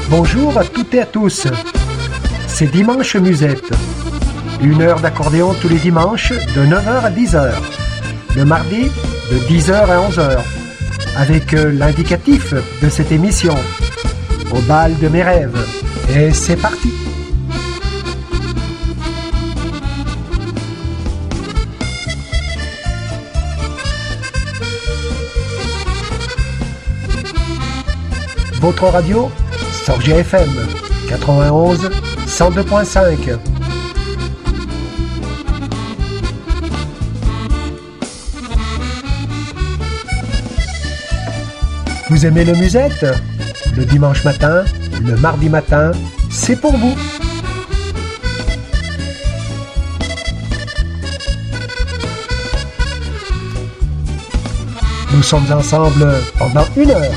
Bonjour à toutes et à tous. C'est Dimanche Musette. 1 heure d'accordéon tous les dimanches de 9h à 10h. Le mardi de 10h à 11h. Avec l'indicatif de cette émission. Au bal de mes rêves. Et c'est parti. Votre radio, Sorgia FM 91 102.5. Vous aimez le musette? Le dimanche matin, le mardi matin, c'est pour vous. Nous sommes ensemble pendant 1 heure.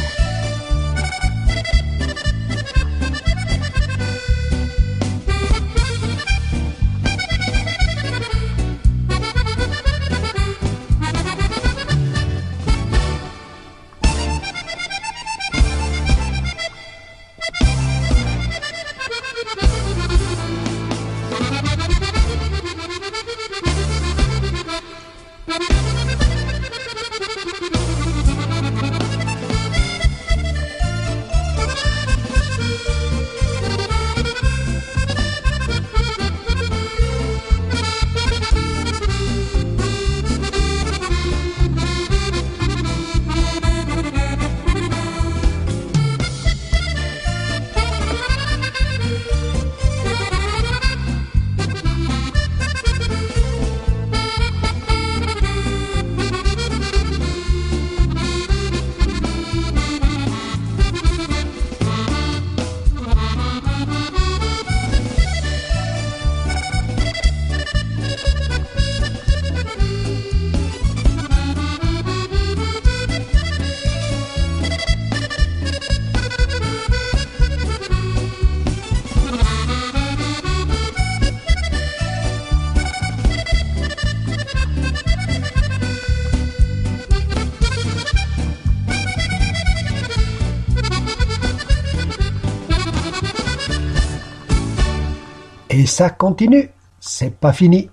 Et ça continue, c'est pas fini.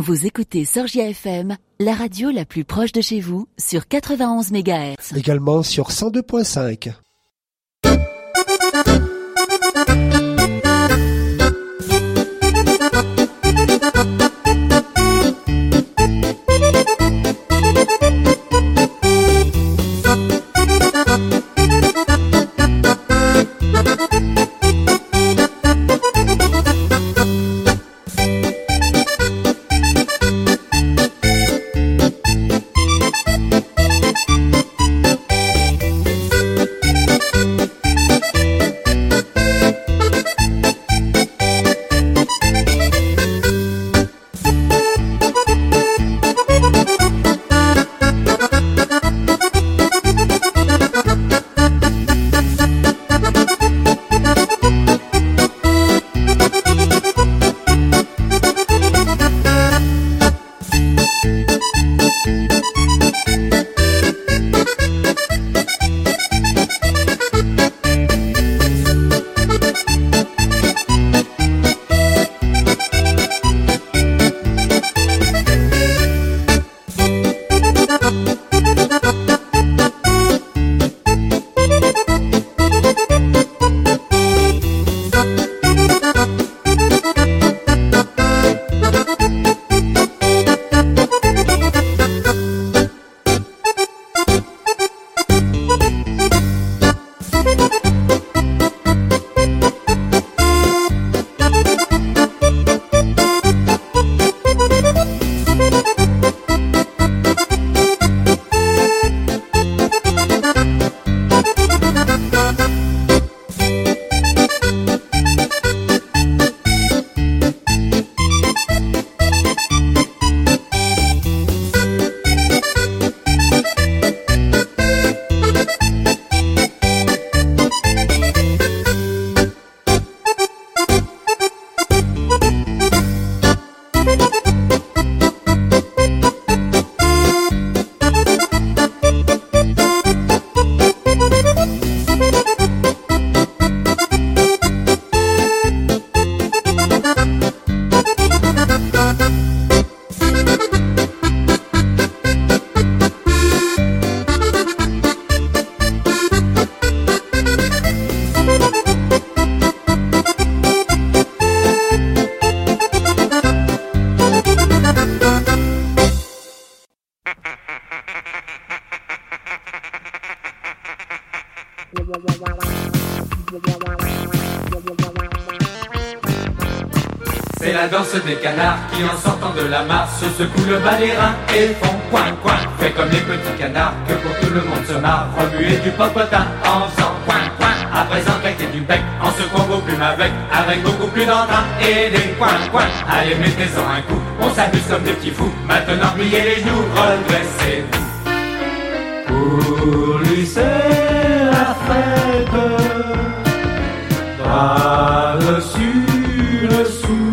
Vous écoutez Sorgia FM, la radio la plus proche de chez vous, sur 91 MHz. Également sur 102.5. C'est la danse des canards qui en sortant de la mare se secouent le bas des reins et font coin coin. Fait comme les petits canards que pour tout le monde se marre, remuer du popotin en faisant coin coin. À présent claquer du bec en secouant vos plumes avec beaucoup plus d'entrain et des coin coin. Allez mettez-en un coup, on s'amuse comme des petits fous. Maintenant pliez les genoux, redressez-vous. Pour lui c'est la fête, bras dessus dessous.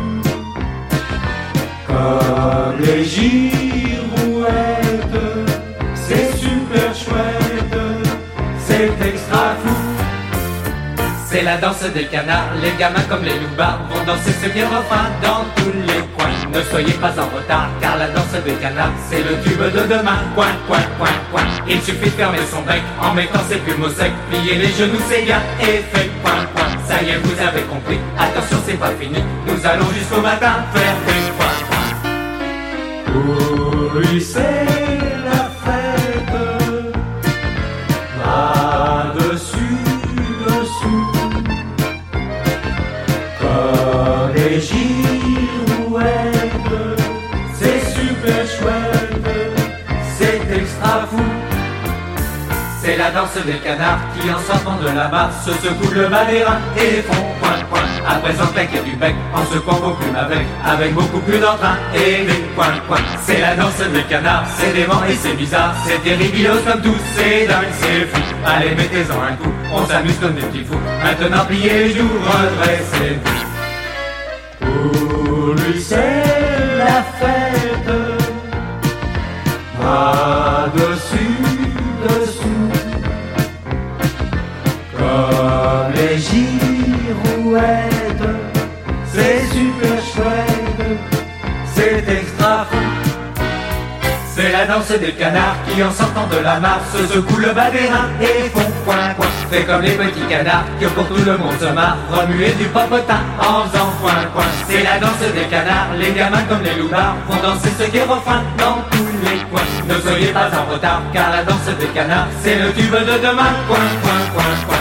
Comme les girouettes, c'est super chouette, c'est extra fou. C'est la danse des canards, les gamins comme les loupards vont danser ce qui est refrain dans tous les coins. Ne soyez pas en retard, car la danse des canards, c'est le tube de demain. Coin, coin, coin, coin. Il suffit de fermer son bec en mettant ses plumes au sec, plier les genoux c'est bien et fait coin, coin. Ça y est, vous avez compris, attention c'est pas fini, nous allons jusqu'au matin faire des coin, coin. Pour lui c'est la fête, bras dessus dessous. Comme les girouettes, c'est super chouette, c'est extra fou. C'est la danse des canards qui en sortant de la mare se secouent le bas des reins et font coin coin. À présent claquer du bec en secouant vos plumes avec beaucoup plus d'entrain et des coin coin. C'est la danse des canards, c'est dément et c'est bizarre, c'est terribilos comme tout, c'est dingue, c'est fou. Allez mettez-en un coup, on s'amuse comme des petits fous. Maintenant pliez les genoux, redressez-vous. Pour lui c'est la fête, bras dessus dessous. Comme les girouettes, c'est super chouette, c'est c'est extra fou. C'est la danse des canards qui en sortant de la mare se secouent le bas des reins et font coin coin. C'est comme les petits canards que pour tout le monde se marre, remuer du popotin en faisant coin coin. C'est la danse des canards, les gamins comme les loupards font danser ce qui est refrain dans tous les coins. Ne soyez pas en retard car la danse des canards c'est le tube de demain. Coin coin coin coin.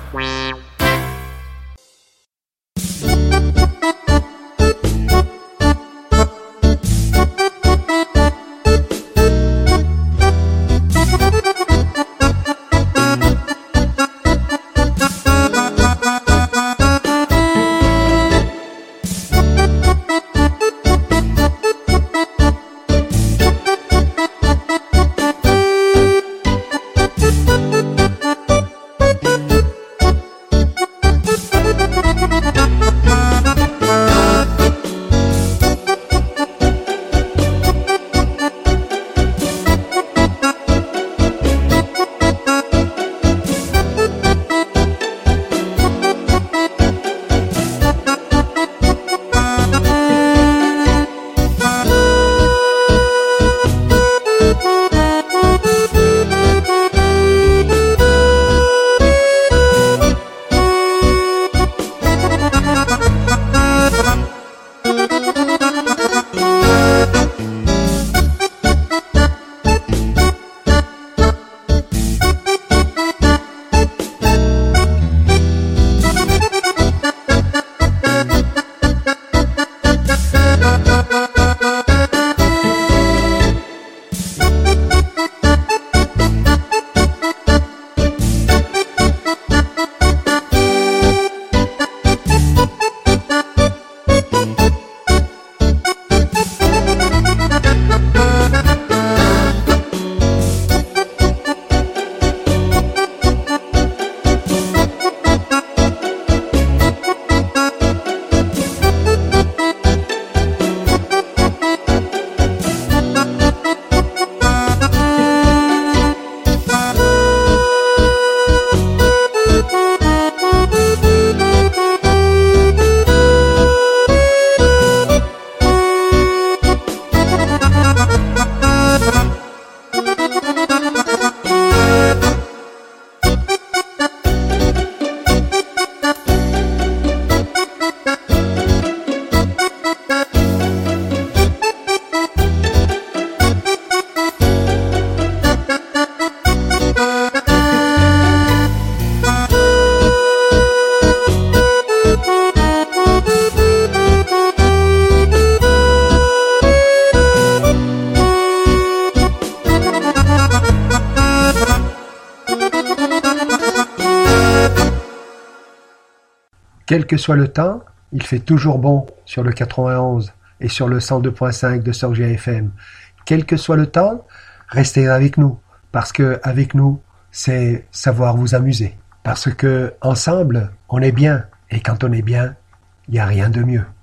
Quel que soit le temps, il fait toujours bon sur le 91 et sur le 102.5 de Sorgia FM. Quel que soit le temps, restez avec nous, parce que avec nous, c'est savoir vous amuser. Parce que ensemble, on est bien, et quand on est bien, il n'y a rien de mieux.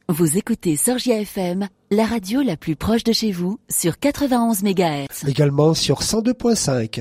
Vous écoutez Sorgia FM, la radio la plus proche de chez vous, sur 91 MHz. Également sur 102.5.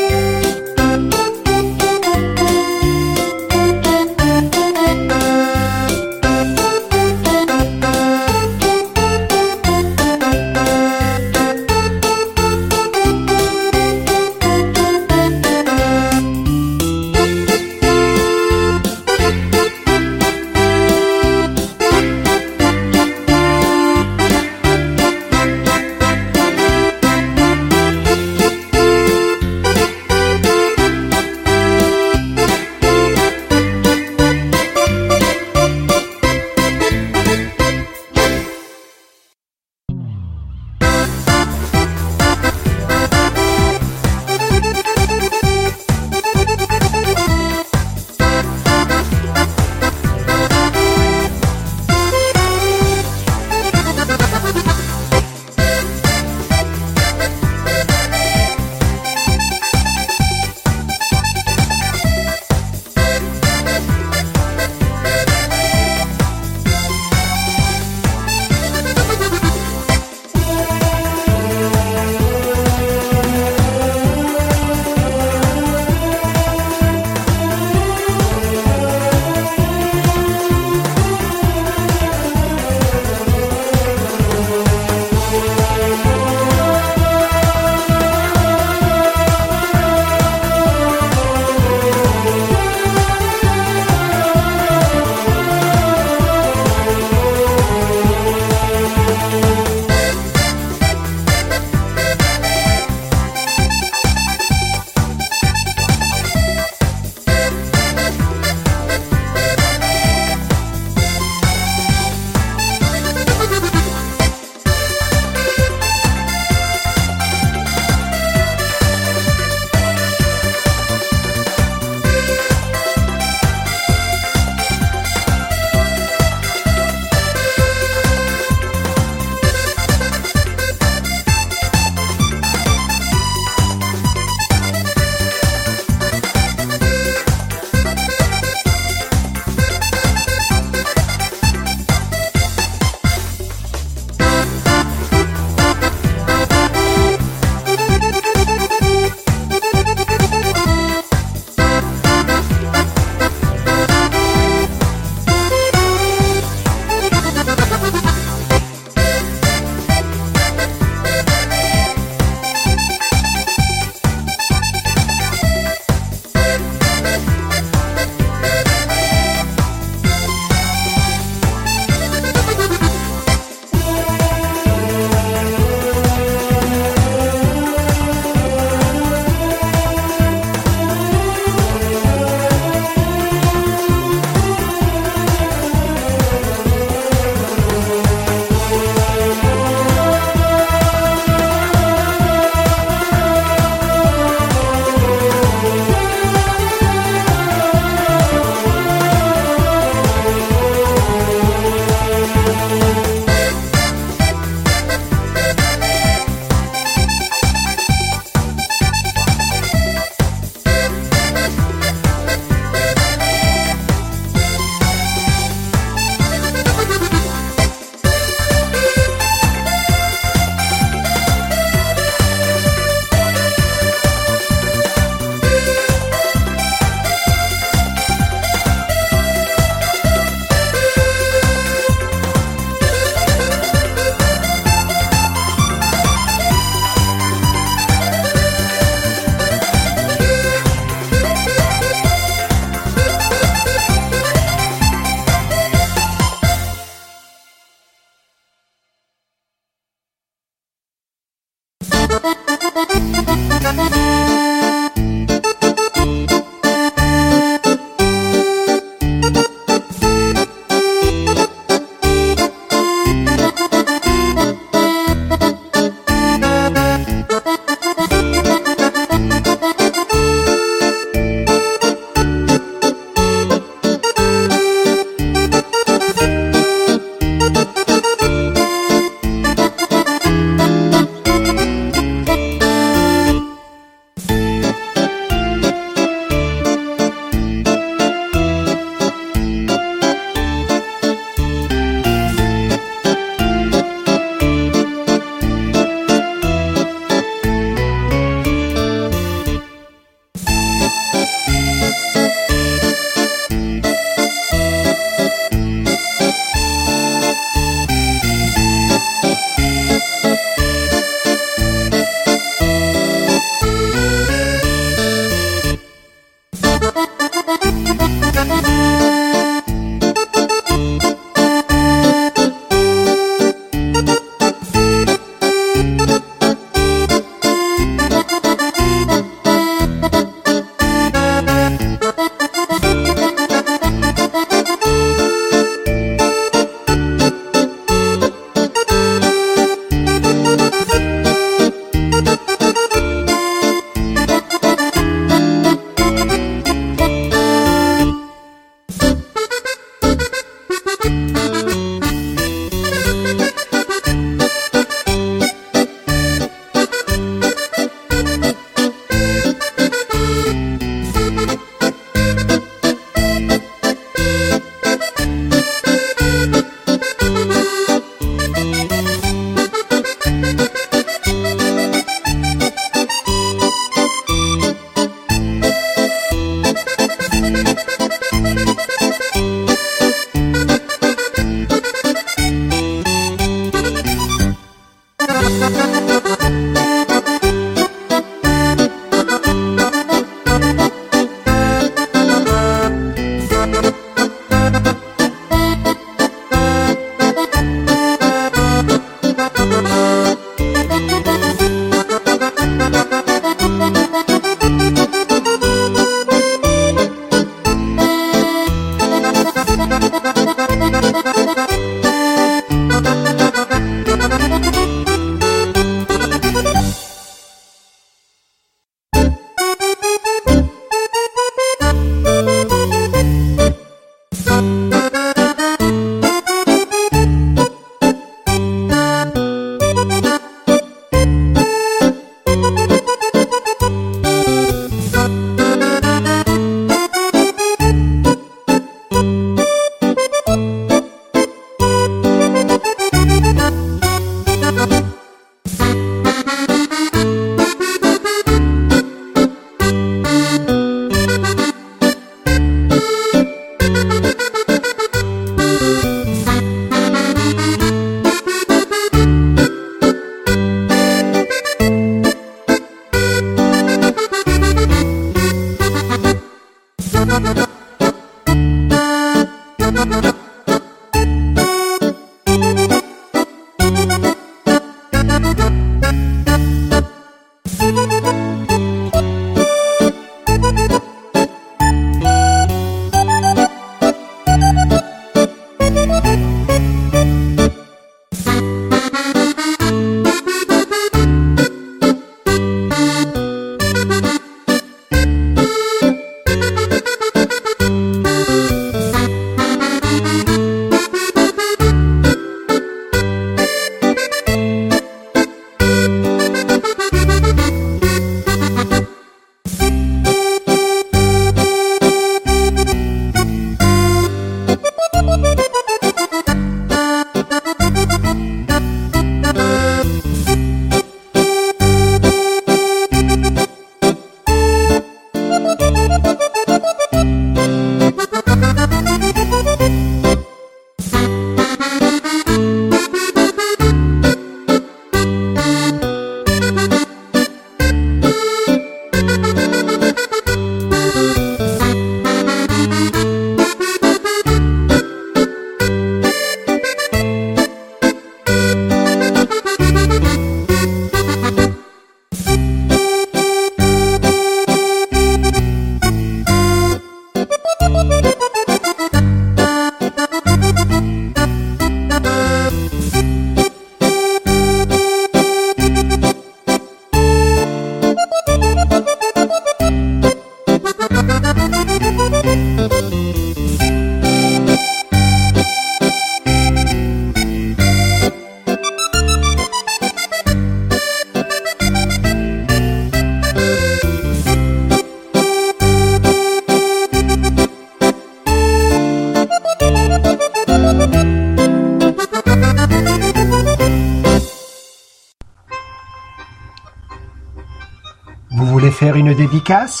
Vous voulez faire une dédicace?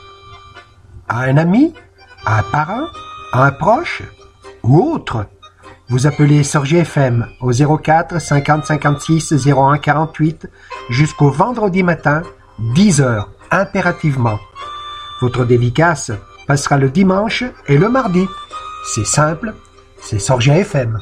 À un ami? À un parent? À un proche? Ou autre? Vous appelez Sorgie FM au 04 50 56 01 48 jusqu'au vendredi matin, 10h, impérativement. Votre dédicace passera le dimanche et le mardi. C'est simple, c'est Sorgie FM.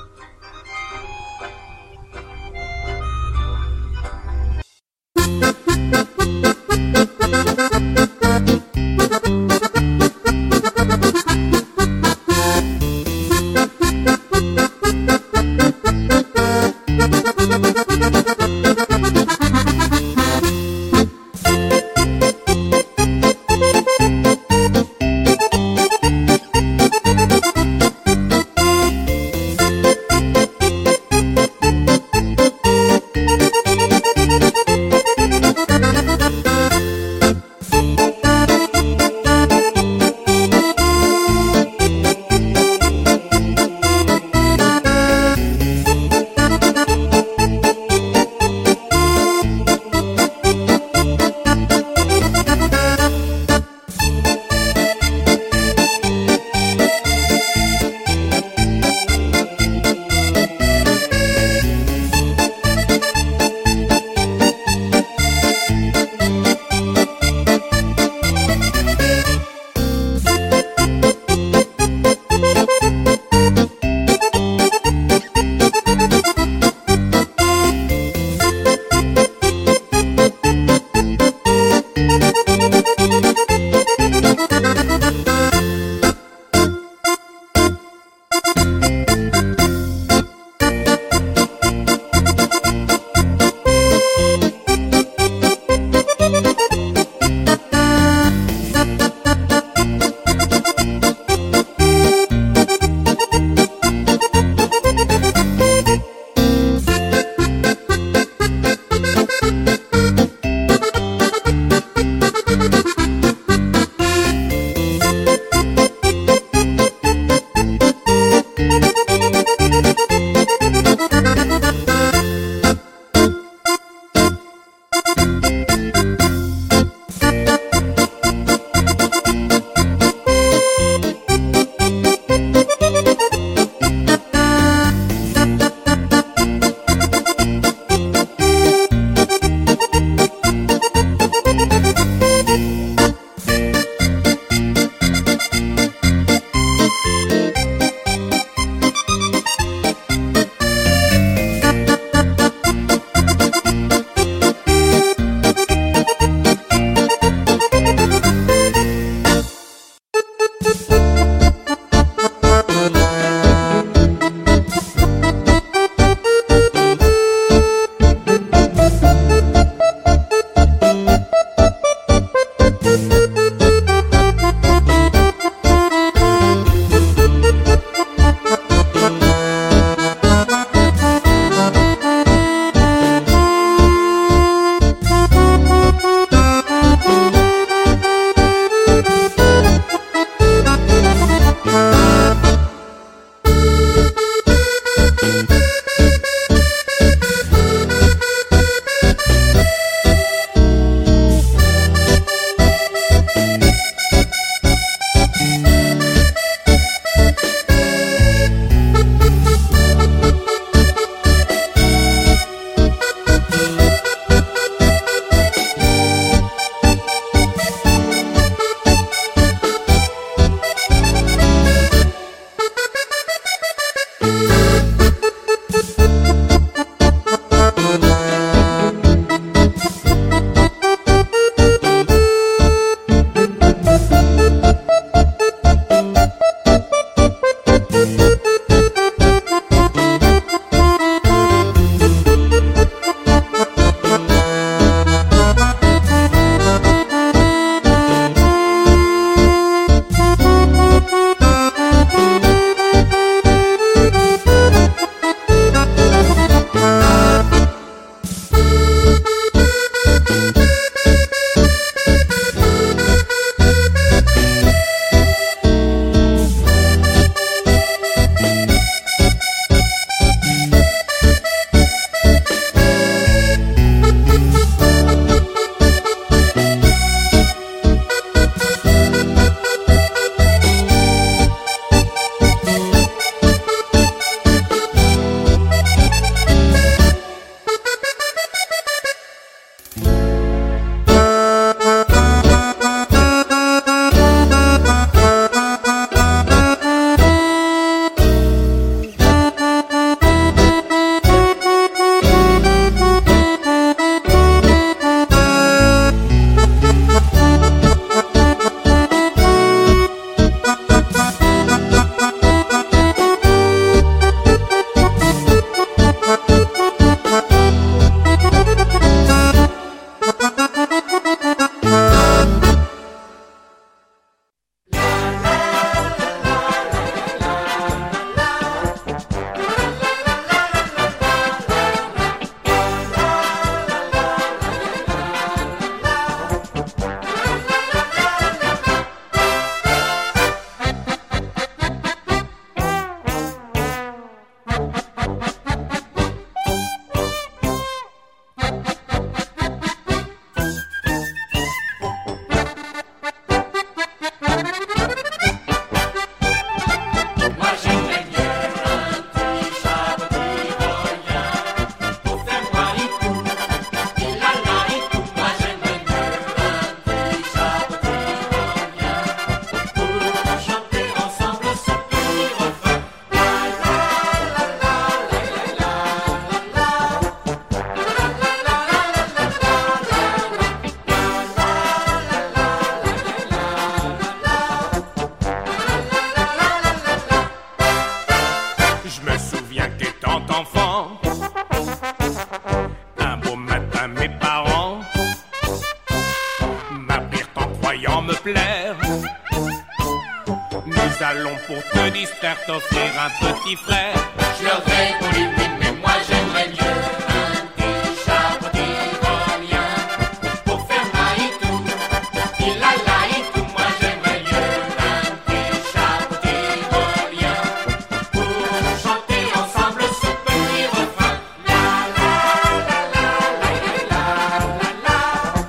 salon pour te distraire, t'offrir un petit frère. Je leur répondis oui, mais moi j'aimerais mieux un petit chapeau tyrolien pour faire maïtou, il-la-la-itou. Moi j'aimerais mieux un petit chapeau tyrolien pour chanter ensemble ce petit refrain. La la la la la la la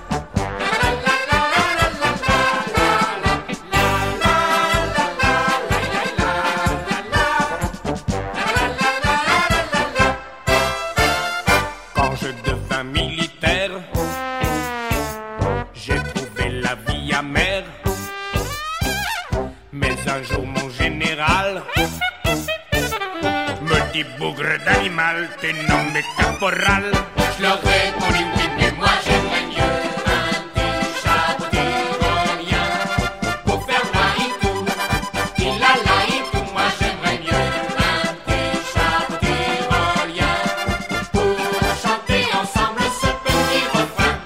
Quand je devins militaire, j'ai trouvé la vie amère. Mais un jour mon général me dit bougre d'animal, t'es nommé caporal. Je leur répondis oui, mais moi j'aimerais mieux un petit chapeau tyrolien pour faire maïtou, il-la-la-itou. Moi j'aimerais mieux un petit chapeau tyrolien pour chanter ensemble ce petit refrain.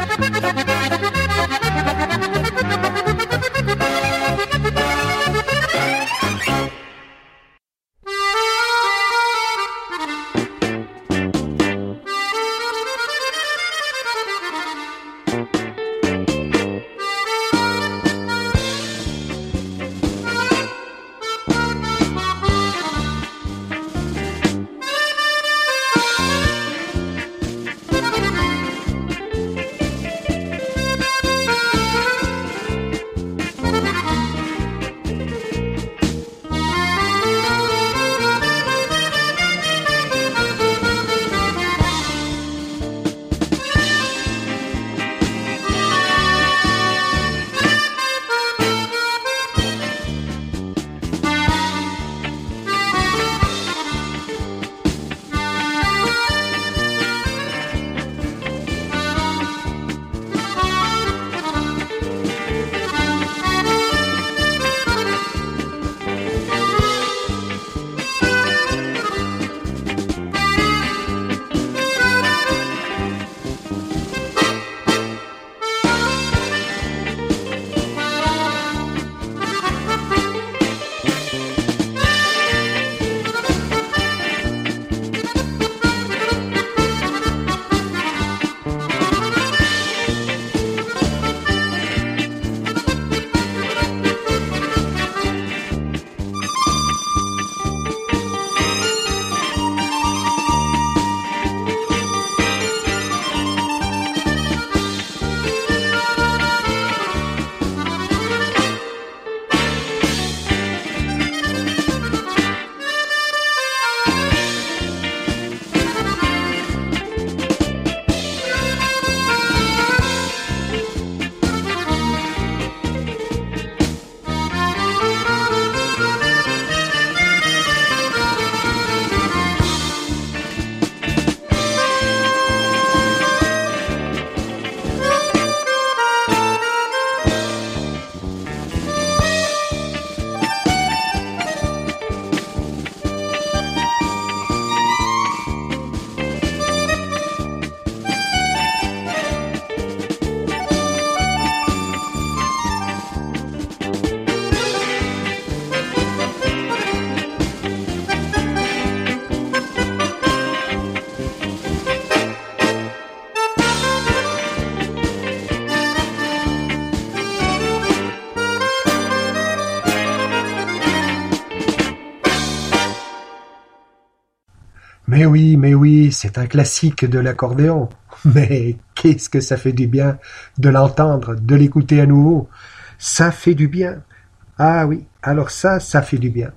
Mais oui, c'est un classique de l'accordéon. Mais qu'est-ce que ça fait du bien de l'entendre, de l'écouter à nouveau. Ça fait du bien. Ah oui, alors ça fait du bien.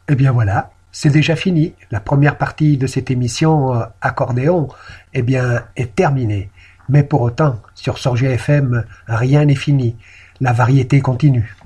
Eh bien voilà, c'est déjà fini. La première partie de cette émission accordéon est terminée. Mais pour autant, sur Sorgia FM, rien n'est fini. La variété continue.